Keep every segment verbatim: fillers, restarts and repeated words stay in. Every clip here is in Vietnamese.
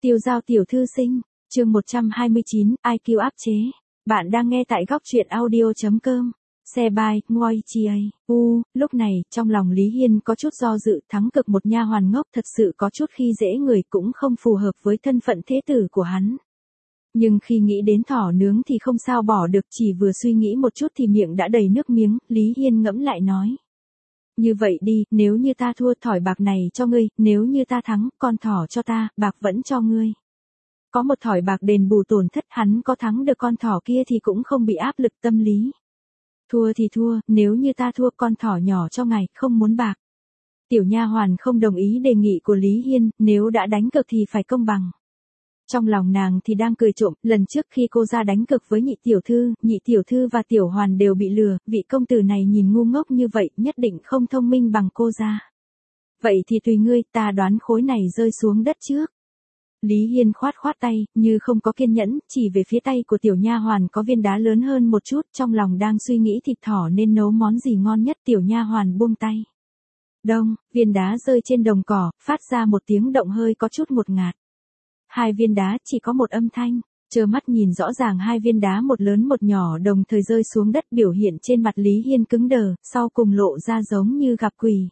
Tiêu Giao tiểu thư sinh, chương một trăm hai mươi chín, i kiu áp chế. Bạn đang nghe tại góc truyện audio.com. Xe bài, ngoi chi a. U, lúc này, trong lòng Lý Hiên có chút do dự, thắng cực một nha hoàn ngốc thật sự có chút khi dễ người cũng không phù hợp với thân phận thế tử của hắn. Nhưng khi nghĩ đến thỏ nướng thì không sao bỏ được, chỉ vừa suy nghĩ một chút thì miệng đã đầy nước miếng, Lý Hiên ngẫm lại nói. Như vậy đi, nếu như ta thua thỏi bạc này cho ngươi, nếu như ta thắng, con thỏ cho ta, bạc vẫn cho ngươi. Có một thỏi bạc đền bù tổn thất, hắn có thắng được con thỏ kia thì cũng không bị áp lực tâm lý. Thua thì thua, nếu như ta thua con thỏ nhỏ cho ngài, không muốn bạc. Tiểu nha hoàn không đồng ý đề nghị của Lý Hiên, nếu đã đánh cược thì phải công bằng. Trong lòng nàng thì đang cười trộm, lần trước khi cô ra đánh cược với nhị tiểu thư, nhị tiểu thư và tiểu hoàn đều bị lừa, vị công tử này nhìn ngu ngốc như vậy, nhất định không thông minh bằng cô ra. Vậy thì tùy ngươi, ta đoán khối này rơi xuống đất trước. Lý Hiên khoát khoát tay, như không có kiên nhẫn, chỉ về phía tay của tiểu nha hoàn có viên đá lớn hơn một chút, trong lòng đang suy nghĩ thịt thỏ nên nấu món gì ngon nhất, tiểu nha hoàn buông tay. Đông, viên đá rơi trên đồng cỏ, phát ra một tiếng động hơi có chút ngột ngạt. Hai viên đá chỉ có một âm thanh, trơ mắt nhìn rõ ràng hai viên đá một lớn một nhỏ đồng thời rơi xuống đất, biểu hiện trên mặt Lý Hiên cứng đờ, sau cùng lộ ra giống như gặp quỷ.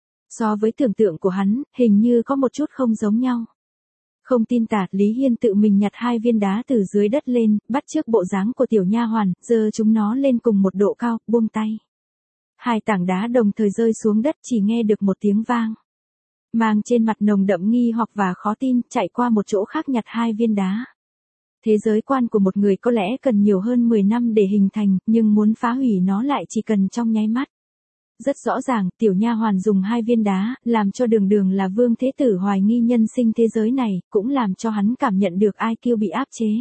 So với tưởng tượng của hắn, hình như có một chút không giống nhau. Không tin tả, Lý Hiên tự mình nhặt hai viên đá từ dưới đất lên, bắt chước bộ dáng của tiểu nha hoàn, giơ chúng nó lên cùng một độ cao, buông tay. Hai tảng đá đồng thời rơi xuống đất, chỉ nghe được một tiếng vang. Mang trên mặt nồng đậm nghi hoặc và khó tin, chạy qua một chỗ khác nhặt hai viên đá. Thế giới quan của một người có lẽ cần nhiều hơn mười năm để hình thành, nhưng muốn phá hủy nó lại chỉ cần trong nháy mắt. Rất rõ ràng, tiểu nha hoàn dùng hai viên đá, làm cho đường đường là vương thế tử hoài nghi nhân sinh thế giới này, cũng làm cho hắn cảm nhận được i kiu bị áp chế.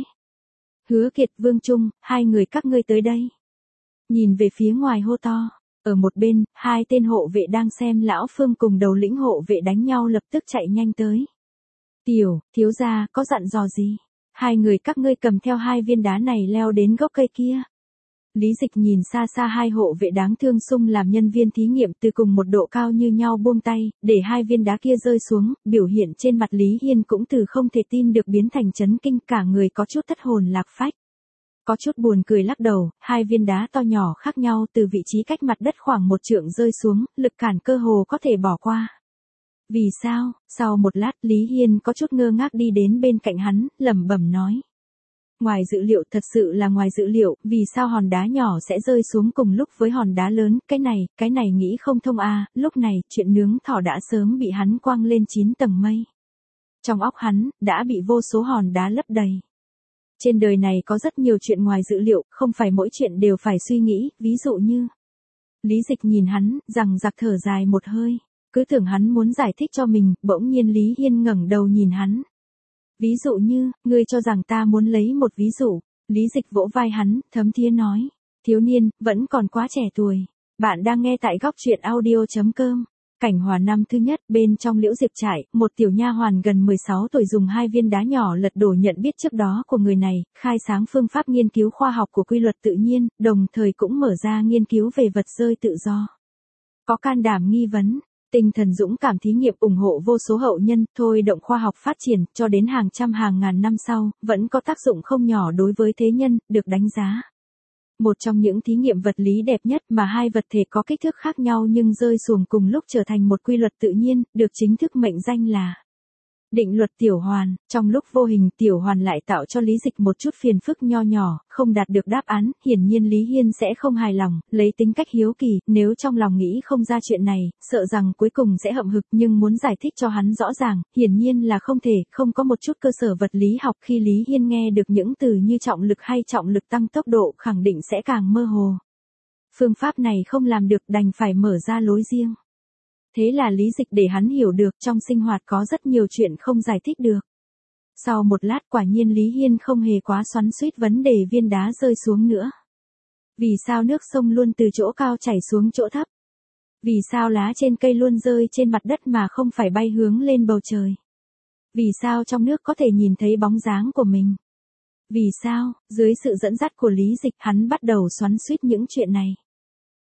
Hứa Kiệt, Vương Trung, hai người các ngươi tới đây. Nhìn về phía ngoài hô to. Ở một bên, hai tên hộ vệ đang xem lão Phương cùng đầu lĩnh hộ vệ đánh nhau lập tức chạy nhanh tới. Tiểu, thiếu gia, có dặn dò gì? Hai người các ngươi cầm theo hai viên đá này leo đến gốc cây kia. Lý Dịch nhìn xa xa hai hộ vệ đáng thương xung làm nhân viên thí nghiệm từ cùng một độ cao như nhau buông tay, để hai viên đá kia rơi xuống, biểu hiện trên mặt Lý Hiên cũng từ không thể tin được biến thành chấn kinh, cả người có chút thất hồn lạc phách. Có chút buồn cười lắc đầu, hai viên đá to nhỏ khác nhau từ vị trí cách mặt đất khoảng một trượng rơi xuống, lực cản cơ hồ có thể bỏ qua. Vì sao? Sau một lát Lý Hiên có chút ngơ ngác đi đến bên cạnh hắn, lẩm bẩm nói. Ngoài dự liệu, thật sự là ngoài dự liệu, vì sao hòn đá nhỏ sẽ rơi xuống cùng lúc với hòn đá lớn, cái này, cái này nghĩ không thông à, lúc này, chuyện nướng thỏ đã sớm bị hắn quăng lên chín tầng mây. Trong óc hắn, đã bị vô số hòn đá lấp đầy. Trên đời này có rất nhiều chuyện ngoài dự liệu, không phải mỗi chuyện đều phải suy nghĩ, ví dụ như. Lý Dịch nhìn hắn, rằng giặc thở dài một hơi, cứ tưởng hắn muốn giải thích cho mình, bỗng nhiên Lý Hiên ngẩng đầu nhìn hắn. Ví dụ như, ngươi cho rằng ta muốn lấy một ví dụ, Lý Dịch vỗ vai hắn, thấm thía nói, thiếu niên, vẫn còn quá trẻ tuổi. Bạn đang nghe tại góc truyện audio.com. Cảnh hòa năm thứ nhất, bên trong Liễu Diệp trại, một tiểu nha hoàn gần mười sáu tuổi dùng hai viên đá nhỏ lật đổ nhận biết trước đó của người này, khai sáng phương pháp nghiên cứu khoa học của quy luật tự nhiên, đồng thời cũng mở ra nghiên cứu về vật rơi tự do. Có can đảm nghi vấn, tinh thần dũng cảm thí nghiệm ủng hộ vô số hậu nhân, thôi động khoa học phát triển, cho đến hàng trăm hàng ngàn năm sau, vẫn có tác dụng không nhỏ đối với thế nhân, được đánh giá. Một trong những thí nghiệm vật lý đẹp nhất mà hai vật thể có kích thước khác nhau nhưng rơi xuống cùng lúc trở thành một quy luật tự nhiên, được chính thức mệnh danh là định luật tiểu hoàn. Trong lúc vô hình tiểu hoàn lại tạo cho Lý Dịch một chút phiền phức nho nhỏ, không đạt được đáp án, hiển nhiên Lý Hiên sẽ không hài lòng, lấy tính cách hiếu kỳ, nếu trong lòng nghĩ không ra chuyện này, sợ rằng cuối cùng sẽ hậm hực, nhưng muốn giải thích cho hắn rõ ràng, hiển nhiên là không thể, không có một chút cơ sở vật lý học. Khi Lý Hiên nghe được những từ như trọng lực hay trọng lực tăng tốc độ, khẳng định sẽ càng mơ hồ. Phương pháp này không làm được, đành phải mở ra lối riêng. Thế là Lý Dịch để hắn hiểu được trong sinh hoạt có rất nhiều chuyện không giải thích được. Sau một lát quả nhiên Lý Hiên không hề quá xoắn xuýt vấn đề viên đá rơi xuống nữa. Vì sao nước sông luôn từ chỗ cao chảy xuống chỗ thấp? Vì sao lá trên cây luôn rơi trên mặt đất mà không phải bay hướng lên bầu trời? Vì sao trong nước có thể nhìn thấy bóng dáng của mình? Vì sao, dưới sự dẫn dắt của Lý Dịch hắn bắt đầu xoắn xuýt những chuyện này.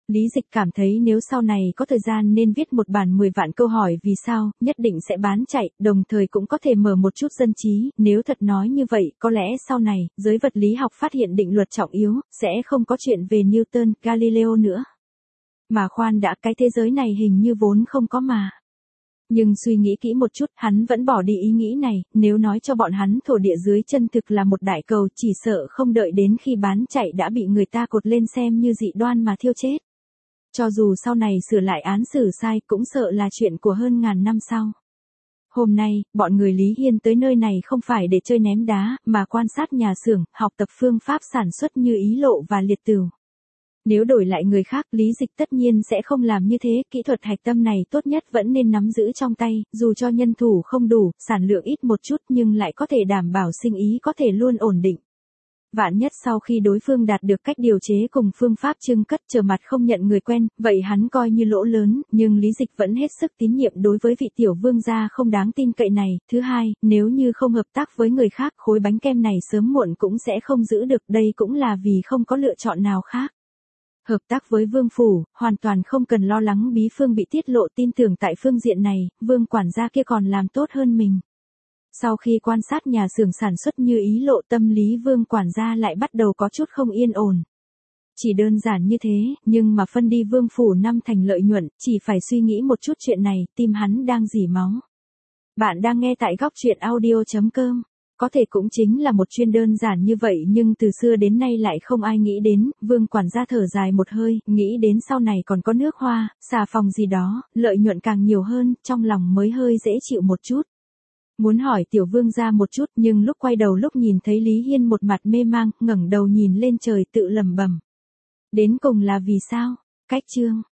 Lý Dịch cảm thấy nếu sau này có thời gian nên viết một bản mười vạn câu hỏi vì sao, nhất định sẽ bán chạy, đồng thời cũng có thể mở một chút dân trí, nếu thật nói như vậy, có lẽ sau này, giới vật lý học phát hiện định luật trọng yếu, sẽ không có chuyện về Newton, Galileo nữa. Mà khoan đã, cái thế giới này hình như vốn không có mà. Nhưng suy nghĩ kỹ một chút, hắn vẫn bỏ đi ý nghĩ này, nếu nói cho bọn hắn thổ địa dưới chân thực là một đại cầu, chỉ sợ không đợi đến khi bán chạy đã bị người ta cột lên xem như dị đoan mà thiêu chết. Cho dù sau này sửa lại án xử sai cũng sợ là chuyện của hơn ngàn năm sau. Hôm nay, bọn người Lý Hiên tới nơi này không phải để chơi ném đá, mà quan sát nhà xưởng, học tập phương pháp sản xuất như Ý Lộ và Liệt Tửu. Nếu đổi lại người khác, Lý Dịch tất nhiên sẽ không làm như thế, kỹ thuật hạch tâm này tốt nhất vẫn nên nắm giữ trong tay, dù cho nhân thủ không đủ, sản lượng ít một chút nhưng lại có thể đảm bảo sinh ý có thể luôn ổn định. Vạn nhất sau khi đối phương đạt được cách điều chế cùng phương pháp trưng cất trở mặt không nhận người quen, vậy hắn coi như lỗ lớn, nhưng Lý Dịch vẫn hết sức tín nhiệm đối với vị tiểu vương gia không đáng tin cậy này. Thứ hai, nếu như không hợp tác với người khác, khối bánh kem này sớm muộn cũng sẽ không giữ được, đây cũng là vì không có lựa chọn nào khác. Hợp tác với Vương Phủ, hoàn toàn không cần lo lắng bí phương bị tiết lộ, tin tưởng tại phương diện này, Vương quản gia kia còn làm tốt hơn mình. Sau khi quan sát nhà xưởng sản xuất như Ý Lộ, tâm lý Vương quản gia lại bắt đầu có chút không yên ổn. Chỉ đơn giản như thế, nhưng mà phân đi Vương Phủ năm thành lợi nhuận, chỉ phải suy nghĩ một chút chuyện này, tim hắn đang rỉ máu. Bạn đang nghe tại góc truyện audio chấm com. Có thể cũng chính là một chuyên đơn giản như vậy nhưng từ xưa đến nay lại không ai nghĩ đến, Vương quản gia thở dài một hơi, nghĩ đến sau này còn có nước hoa, xà phòng gì đó, lợi nhuận càng nhiều hơn, trong lòng mới hơi dễ chịu một chút. Muốn hỏi tiểu vương gia một chút nhưng lúc quay đầu lúc nhìn thấy Lý Hiên một mặt mê mang, ngẩng đầu nhìn lên trời tự lẩm bẩm. Đến cùng là vì sao? Cách chương.